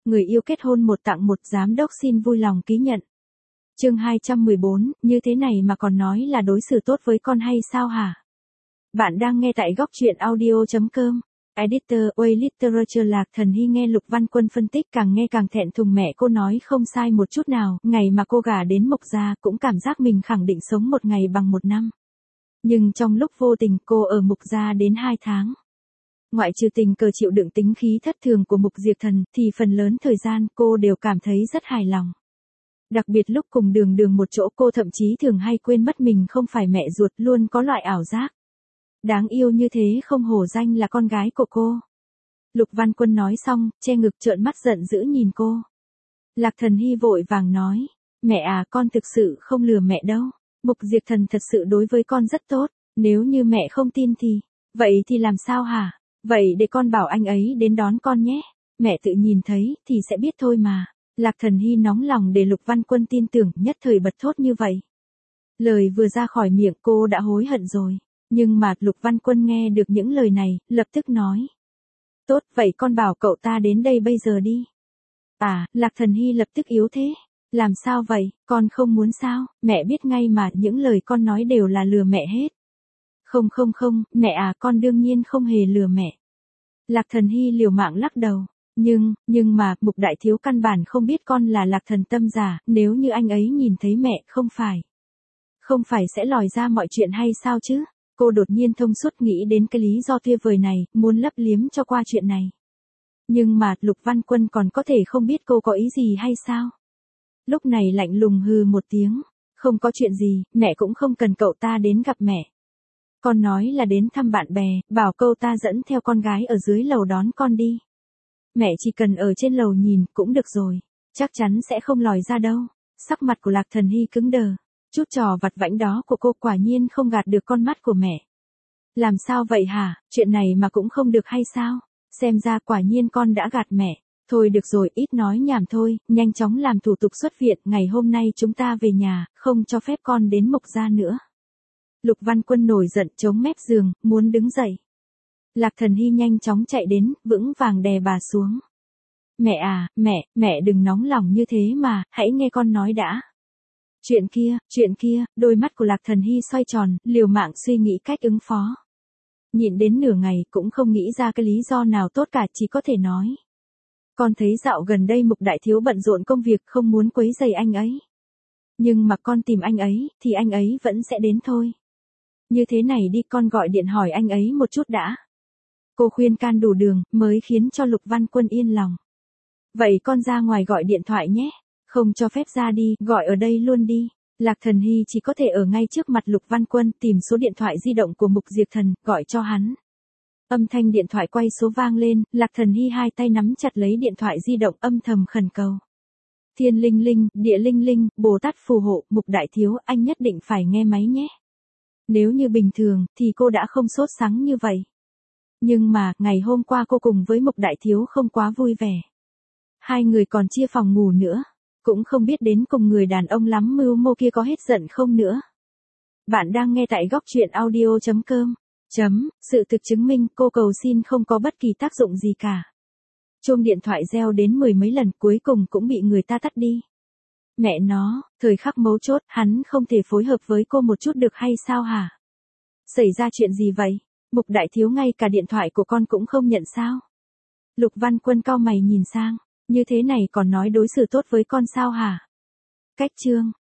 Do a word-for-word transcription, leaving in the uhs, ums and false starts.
người yêu kết hôn một tặng một, giám đốc xin vui lòng ký nhận. Chương hai trăm mười bốn, như thế này mà còn nói là đối xử tốt với con hay sao hả? Bạn đang nghe tại góc truyện audio chấm com. Editor, Way Literature. Lạc Thần Hy nghe Lục Văn Quân phân tích càng nghe càng thẹn thùng, mẹ cô nói không sai một chút nào, ngày mà cô gả đến Mộc Gia cũng cảm giác mình khẳng định sống một ngày bằng một năm. Nhưng trong lúc vô tình cô ở Mộc Gia đến hai tháng. Ngoại trừ tình cờ chịu đựng tính khí thất thường của Mục Diệp Thần thì phần lớn thời gian cô đều cảm thấy rất hài lòng. Đặc biệt lúc cùng Đường Đường một chỗ cô thậm chí thường hay quên mất mình không phải mẹ ruột, luôn có loại ảo giác. Đáng yêu như thế không hổ danh là con gái của cô. Lục Văn Quân nói xong, che ngực trợn mắt giận dữ nhìn cô. Lạc Thần Hy vội vàng nói, mẹ à, con thực sự không lừa mẹ đâu. Mục Diệp Thần thật sự đối với con rất tốt, nếu như mẹ không tin thì, vậy thì làm sao hả? Vậy để con bảo anh ấy đến đón con nhé. Mẹ tự nhìn thấy thì sẽ biết thôi mà. Lạc Thần Hy nóng lòng để Lục Văn Quân tin tưởng, nhất thời bật thốt như vậy. Lời vừa ra khỏi miệng cô đã hối hận rồi. Nhưng mà Lục Văn Quân nghe được những lời này, lập tức nói. Tốt, vậy con bảo cậu ta đến đây bây giờ đi. À, Lạc Thần Hy lập tức yếu thế. Làm sao vậy, con không muốn sao? Mẹ biết ngay mà những lời con nói đều là lừa mẹ hết. Không không không, mẹ à, con đương nhiên không hề lừa mẹ. Lạc Thần Hy liều mạng lắc đầu. Nhưng, nhưng mà, Mục Đại Thiếu căn bản không biết con là Lạc Thần Tâm giả, nếu như anh ấy nhìn thấy mẹ, không phải. Không phải sẽ lòi ra mọi chuyện hay sao chứ? Cô đột nhiên thông suốt nghĩ đến cái lý do tuyệt vời này, muốn lấp liếm cho qua chuyện này. Nhưng mà, Lục Văn Quân còn có thể không biết cô có ý gì hay sao? Lúc này lạnh lùng hừ một tiếng. Không có chuyện gì, mẹ cũng không cần cậu ta đến gặp mẹ. Con nói là đến thăm bạn bè, bảo cậu ta dẫn theo con gái ở dưới lầu đón con đi. Mẹ chỉ cần ở trên lầu nhìn cũng được rồi, chắc chắn sẽ không lòi ra đâu. Sắc mặt của Lạc Thần Hy cứng đờ, chút trò vặt vãnh đó của cô quả nhiên không gạt được con mắt của mẹ. Làm sao vậy hả, chuyện này mà cũng không được hay sao? Xem ra quả nhiên con đã gạt mẹ. Thôi được rồi, ít nói nhảm thôi, nhanh chóng làm thủ tục xuất viện, ngày hôm nay chúng ta về nhà, không cho phép con đến Mộc Gia nữa. Lục Văn Quân nổi giận chống mép giường, muốn đứng dậy. Lạc Thần Hy nhanh chóng chạy đến, vững vàng đè bà xuống. Mẹ à, mẹ, mẹ đừng nóng lòng như thế mà, hãy nghe con nói đã. Chuyện kia, chuyện kia, đôi mắt của Lạc Thần Hy xoay tròn, liều mạng suy nghĩ cách ứng phó. Nhịn đến nửa ngày cũng không nghĩ ra cái lý do nào tốt cả, chỉ có thể nói. Con thấy dạo gần đây Mục Đại Thiếu bận rộn công việc, không muốn quấy rầy anh ấy. Nhưng mà con tìm anh ấy, thì anh ấy vẫn sẽ đến thôi. Như thế này đi, con gọi điện hỏi anh ấy một chút đã. Cô khuyên can đủ đường, mới khiến cho Lục Văn Quân yên lòng. Vậy con ra ngoài gọi điện thoại nhé. Không cho phép ra đi, gọi ở đây luôn đi. Lạc Thần Hy chỉ có thể ở ngay trước mặt Lục Văn Quân, tìm số điện thoại di động của Mục Diệp Thần, gọi cho hắn. Âm thanh điện thoại quay số vang lên, Lạc Thần Hy hai tay nắm chặt lấy điện thoại di động, âm thầm khẩn cầu. Thiên linh linh, địa linh linh, Bồ Tát phù hộ, Mục Đại Thiếu, anh nhất định phải nghe máy nhé. Nếu như bình thường, thì cô đã không sốt sắng như vậy. Nhưng mà, ngày hôm qua cô cùng với Mục Đại Thiếu không quá vui vẻ. Hai người còn chia phòng ngủ nữa. Cũng không biết đến cùng người đàn ông lắm mưu mô kia có hết giận không nữa. Bạn đang nghe tại góc truyện audio chấm com. Chấm, sự thực chứng minh cô cầu xin không có bất kỳ tác dụng gì cả. Chuông điện thoại reo đến mười mấy lần, cuối cùng cũng bị người ta tắt đi. Mẹ nó, thời khắc mấu chốt, hắn không thể phối hợp với cô một chút được hay sao hả? Xảy ra chuyện gì vậy? Mục Đại Thiếu ngay cả điện thoại của con cũng không nhận sao? Lục Văn Quân cau mày nhìn sang, như thế này còn nói đối xử tốt với con sao hả? Cách chương,